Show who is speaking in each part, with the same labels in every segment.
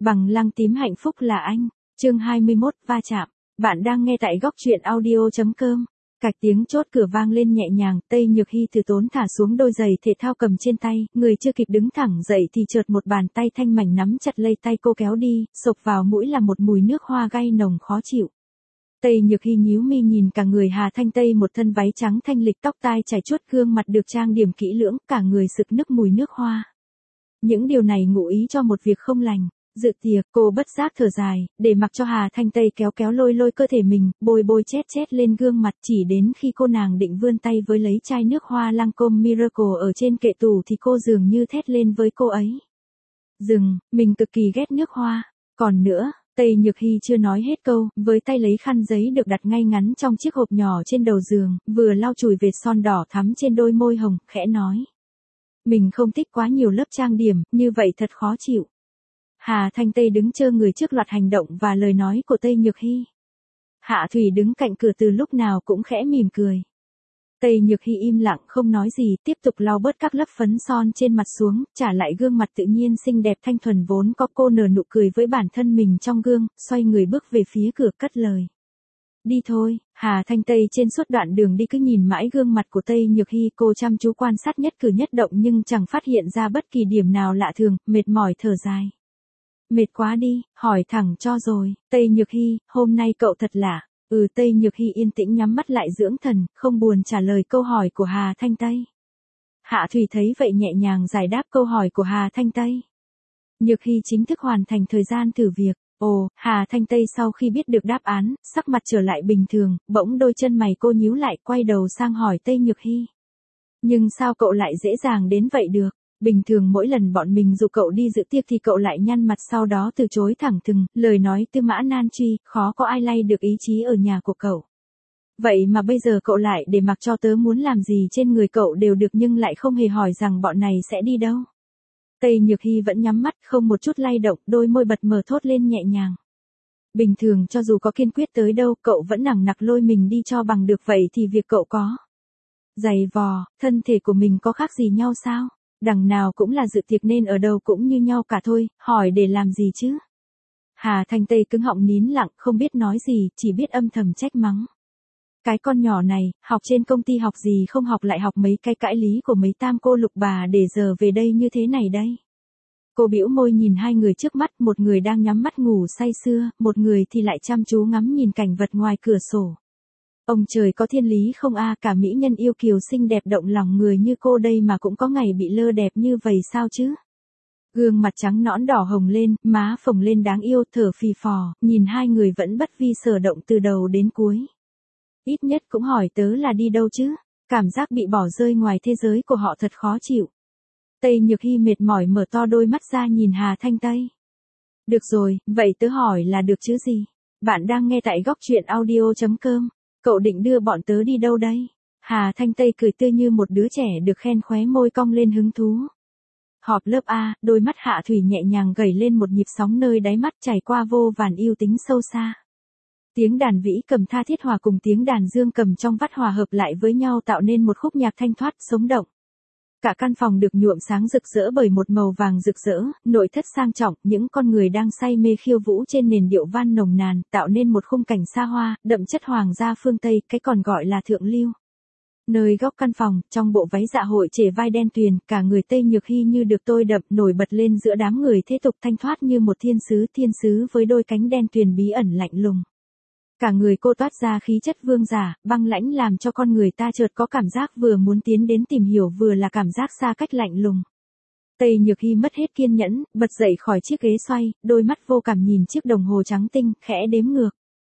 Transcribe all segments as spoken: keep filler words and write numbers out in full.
Speaker 1: Bằng lăng tím hạnh phúc là anh. Chương hai mươi mốt, va chạm. Bạn đang nghe tại góc truyện audio.com. Cạch tiếng chốt cửa vang lên nhẹ nhàng, Tây Nhược Hy từ tốn thả xuống đôi giày thể thao cầm trên tay, người chưa kịp đứng thẳng dậy thì chợt một bàn tay thanh mảnh nắm chặt lấy tay cô kéo đi, xộc vào mũi là một mùi nước hoa gay nồng khó chịu. Tây Nhược Hy nhíu mi nhìn cả người Hà Thanh Tây, một thân váy trắng thanh lịch, tóc tai chải chuốt, gương mặt được trang điểm kỹ lưỡng, cả người sực nức mùi nước hoa. Những điều này ngụ ý cho một việc không lành. Dự tiệc, cô bất giác thở dài, để mặc cho Hà Thanh Tây kéo kéo lôi lôi cơ thể mình, bôi bôi chét chét lên gương mặt, chỉ đến khi cô nàng định vươn tay với lấy chai nước hoa Lancôme Miracle ở trên kệ tủ thì cô dường như thét lên với cô ấy. Dừng, mình cực kỳ ghét nước hoa. Còn nữa, Tây Nhược Hy chưa nói hết câu, với tay lấy khăn giấy được đặt ngay ngắn trong chiếc hộp nhỏ trên đầu giường, vừa lau chùi vệt son đỏ thắm trên đôi môi hồng, khẽ nói. Mình không thích quá nhiều lớp trang điểm, như vậy thật khó chịu. Hà Thanh Tây đứng chơ người trước loạt hành động và lời nói của Tây Nhược Hy. Hạ Thủy đứng cạnh cửa từ lúc nào cũng khẽ mỉm cười. Tây Nhược Hy im lặng không nói gì, tiếp tục lau bớt các lớp phấn son trên mặt xuống, trả lại gương mặt tự nhiên xinh đẹp thanh thuần vốn có. Cô nở nụ cười với bản thân mình trong gương, xoay người bước về phía cửa cất lời. Đi thôi. Hà Thanh Tây trên suốt đoạn đường đi cứ nhìn mãi gương mặt của Tây Nhược Hy, cô chăm chú quan sát nhất cử nhất động nhưng chẳng phát hiện ra bất kỳ điểm nào lạ thường, mệt mỏi thở dài. Mệt quá đi, hỏi thẳng cho rồi. Tây Nhược Hy, hôm nay cậu thật lạ. Ừ. Tây Nhược Hy yên tĩnh nhắm mắt lại dưỡng thần, không buồn trả lời câu hỏi của Hà Thanh Tây. Hạ Thủy thấy vậy nhẹ nhàng giải đáp câu hỏi của Hà Thanh Tây. Nhược Hy chính thức hoàn thành thời gian thử việc. Ồ, Hà Thanh Tây sau khi biết được đáp án, sắc mặt trở lại bình thường, bỗng đôi chân mày cô nhíu lại, quay đầu sang hỏi Tây Nhược Hy. Nhưng sao cậu lại dễ dàng đến vậy được? Bình thường mỗi lần bọn mình dụ cậu đi dự tiệc thì cậu lại nhăn mặt sau đó từ chối thẳng thừng, lời nói tư mã nan truy, khó có ai lay được ý chí ở nhà của cậu. Vậy mà bây giờ cậu lại để mặc cho tớ muốn làm gì trên người cậu đều được nhưng lại không hề hỏi rằng bọn này sẽ đi đâu. Tây Nhược Hy vẫn nhắm mắt không một chút lay động, đôi môi bật mở thốt lên nhẹ nhàng. Bình thường cho dù có kiên quyết tới đâu cậu vẫn nằng nặc lôi mình đi cho bằng được, vậy thì việc cậu có giày vò, thân thể của mình có khác gì nhau sao? Đằng nào cũng là dự tiệc nên ở đâu cũng như nhau cả thôi, hỏi để làm gì chứ? Hà Thanh Tây cứng họng nín lặng, không biết nói gì, chỉ biết âm thầm trách mắng. Cái con nhỏ này, học trên công ty học gì không học lại học mấy cái cãi lý của mấy tam cô lục bà để giờ về đây như thế này đây. Cô bĩu môi nhìn hai người trước mắt, một người đang nhắm mắt ngủ say sưa, một người thì lại chăm chú ngắm nhìn cảnh vật ngoài cửa sổ. Ông trời có thiên lý không a, cả mỹ nhân yêu kiều xinh đẹp động lòng người như cô đây mà cũng có ngày bị lơ đẹp như vậy sao chứ? Gương mặt trắng nõn đỏ hồng lên, má phồng lên đáng yêu, thở phì phò, nhìn hai người vẫn bất vi sở động từ đầu đến cuối. Ít nhất cũng hỏi tớ là đi đâu chứ? Cảm giác bị bỏ rơi ngoài thế giới của họ thật khó chịu. Tây Nhược Hy mệt mỏi mở to đôi mắt ra nhìn Hà Thanh Tây. Được rồi, vậy tớ hỏi là được chứ gì? Bạn đang nghe tại góc truyện audio.com. Cậu định đưa bọn tớ đi đâu đây? Hà Thanh Tây cười tươi như một đứa trẻ được khen, khóe môi cong lên hứng thú. Họp lớp A, đôi mắt Hạ Thủy nhẹ nhàng gảy lên một nhịp sóng nơi đáy mắt chảy qua vô vàn yêu tính sâu xa. Tiếng đàn vĩ cầm tha thiết hòa cùng tiếng đàn dương cầm trong vắt hòa hợp lại với nhau tạo nên một khúc nhạc thanh thoát, sống động. Cả căn phòng được nhuộm sáng rực rỡ bởi một màu vàng rực rỡ, nội thất sang trọng, những con người đang say mê khiêu vũ trên nền điệu van nồng nàn, tạo nên một khung cảnh xa hoa, đậm chất hoàng gia phương Tây, cái còn gọi là thượng lưu. Nơi góc căn phòng, trong bộ váy dạ hội trề vai đen tuyền, cả người Tây Nhược Hy như được tôi đậm nổi bật lên giữa đám người thế tục, thanh thoát như một thiên sứ, thiên sứ với đôi cánh đen tuyền bí ẩn lạnh lùng. Cả người cô toát ra khí chất vương giả, băng lãnh làm cho con người ta chợt có cảm giác vừa muốn tiến đến tìm hiểu vừa là cảm giác xa cách lạnh lùng. Tây Nhược Hy mất hết kiên nhẫn, bật dậy khỏi chiếc ghế xoay, đôi mắt vô cảm nhìn chiếc đồng hồ trắng tinh, khẽ đếm ngược.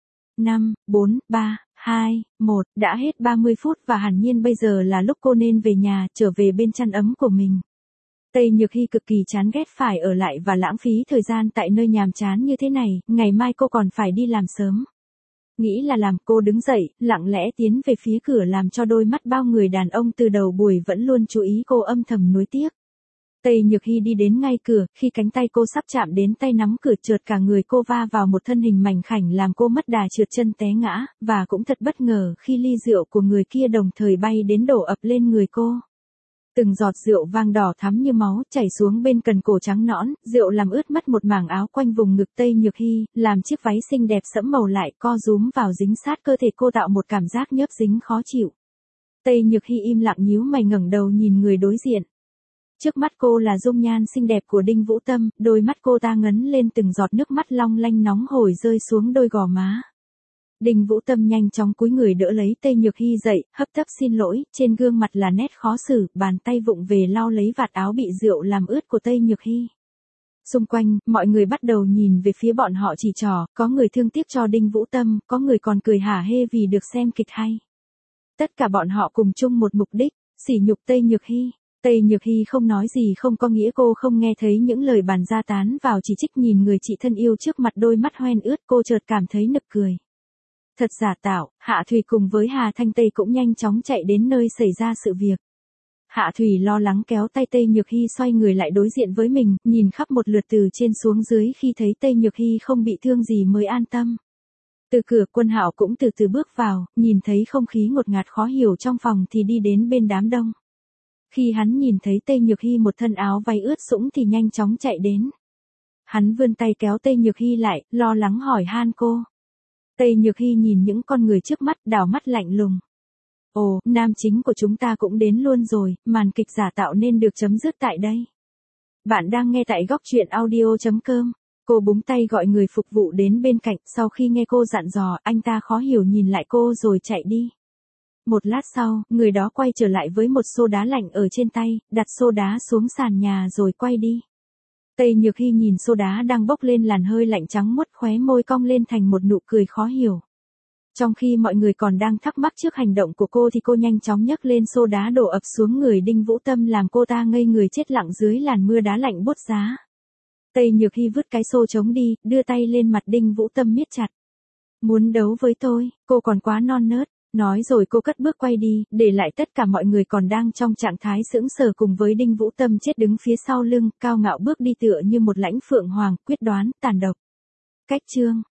Speaker 1: năm, bốn, ba, hai, một, đã hết ba mươi phút và hẳn nhiên bây giờ là lúc cô nên về nhà, trở về bên chăn ấm của mình. Tây Nhược Hy cực kỳ chán ghét phải ở lại và lãng phí thời gian tại nơi nhàm chán như thế này, ngày mai cô còn phải đi làm sớm. Nghĩ là làm, cô đứng dậy, lặng lẽ tiến về phía cửa làm cho đôi mắt bao người đàn ông từ đầu buổi vẫn luôn chú ý cô âm thầm nuối tiếc. Tây Nhược Hy đi đến ngay cửa, khi cánh tay cô sắp chạm đến tay nắm cửa chợt cả người cô va vào một thân hình mảnh khảnh làm cô mất đà trượt chân té ngã, và cũng thật bất ngờ khi ly rượu của người kia đồng thời bay đến đổ ập lên người cô. Từng giọt rượu vang đỏ thắm như máu chảy xuống bên cần cổ trắng nõn, rượu làm ướt mất một mảng áo quanh vùng ngực Tây Nhược Hy, làm chiếc váy xinh đẹp sẫm màu lại co rúm vào dính sát cơ thể cô tạo một cảm giác nhớp dính khó chịu. Tây Nhược Hy im lặng nhíu mày ngẩng đầu nhìn người đối diện. Trước mắt cô là dung nhan xinh đẹp của Đinh Vũ Tâm, đôi mắt cô ta ngấn lên từng giọt nước mắt long lanh nóng hổi rơi xuống đôi gò má. Đinh Vũ Tâm nhanh chóng cúi người đỡ lấy Tây Nhược Hy dậy, hấp tấp xin lỗi, trên gương mặt là nét khó xử, bàn tay vụng về lau lấy vạt áo bị rượu làm ướt của Tây Nhược Hy. Xung quanh, mọi người bắt đầu nhìn về phía bọn họ chỉ trỏ, có người thương tiếc cho Đinh Vũ Tâm, có người còn cười hả hê vì được xem kịch hay. Tất cả bọn họ cùng chung một mục đích, sỉ nhục Tây Nhược Hy. Tây Nhược Hy không nói gì không có nghĩa cô không nghe thấy những lời bàn ra tán vào chỉ trích nhìn người chị thân yêu trước mặt đôi mắt hoen ướt cô chợt cảm thấy nực cười. Thật giả tạo, Hạ Thùy cùng với Hà Thanh Tây cũng nhanh chóng chạy đến nơi xảy ra sự việc. Hạ Thùy lo lắng kéo tay Tây Nhược Hy xoay người lại đối diện với mình, nhìn khắp một lượt từ trên xuống dưới khi thấy Tây Nhược Hy không bị thương gì mới an tâm. Từ cửa Quân Hạo cũng từ từ bước vào, nhìn thấy không khí ngột ngạt khó hiểu trong phòng thì đi đến bên đám đông. Khi hắn nhìn thấy Tây Nhược Hy một thân áo váy ướt sũng thì nhanh chóng chạy đến. Hắn vươn tay kéo Tây Nhược Hy lại, lo lắng hỏi han cô. Tây Nhược Hy nhìn những con người trước mắt, đảo mắt lạnh lùng. Ồ, nam chính của chúng ta cũng đến luôn rồi, màn kịch giả tạo nên được chấm dứt tại đây. Bạn đang nghe tại góc truyện audio chấm com. Cô búng tay gọi người phục vụ đến bên cạnh, sau khi nghe cô dặn dò, anh ta khó hiểu nhìn lại cô rồi chạy đi. Một lát sau, người đó quay trở lại với một xô đá lạnh ở trên tay, đặt xô đá xuống sàn nhà rồi quay đi. Tây Nhược Hy nhìn xô đá đang bốc lên làn hơi lạnh trắng muốt, khóe môi cong lên thành một nụ cười khó hiểu. Trong khi mọi người còn đang thắc mắc trước hành động của cô thì cô nhanh chóng nhấc lên xô đá đổ ập xuống người Đinh Vũ Tâm làm cô ta ngây người chết lặng dưới làn mưa đá lạnh buốt giá. Tây Nhược Hy vứt cái xô trống đi, đưa tay lên mặt Đinh Vũ Tâm miết chặt. Muốn đấu với tôi, cô còn quá non nớt. Nói rồi cô cất bước quay đi, để lại tất cả mọi người còn đang trong trạng thái sững sờ cùng với Đinh Vũ Tâm chết đứng phía sau lưng, cao ngạo bước đi tựa như một lãnh phượng hoàng, quyết đoán, tàn độc. Cách chương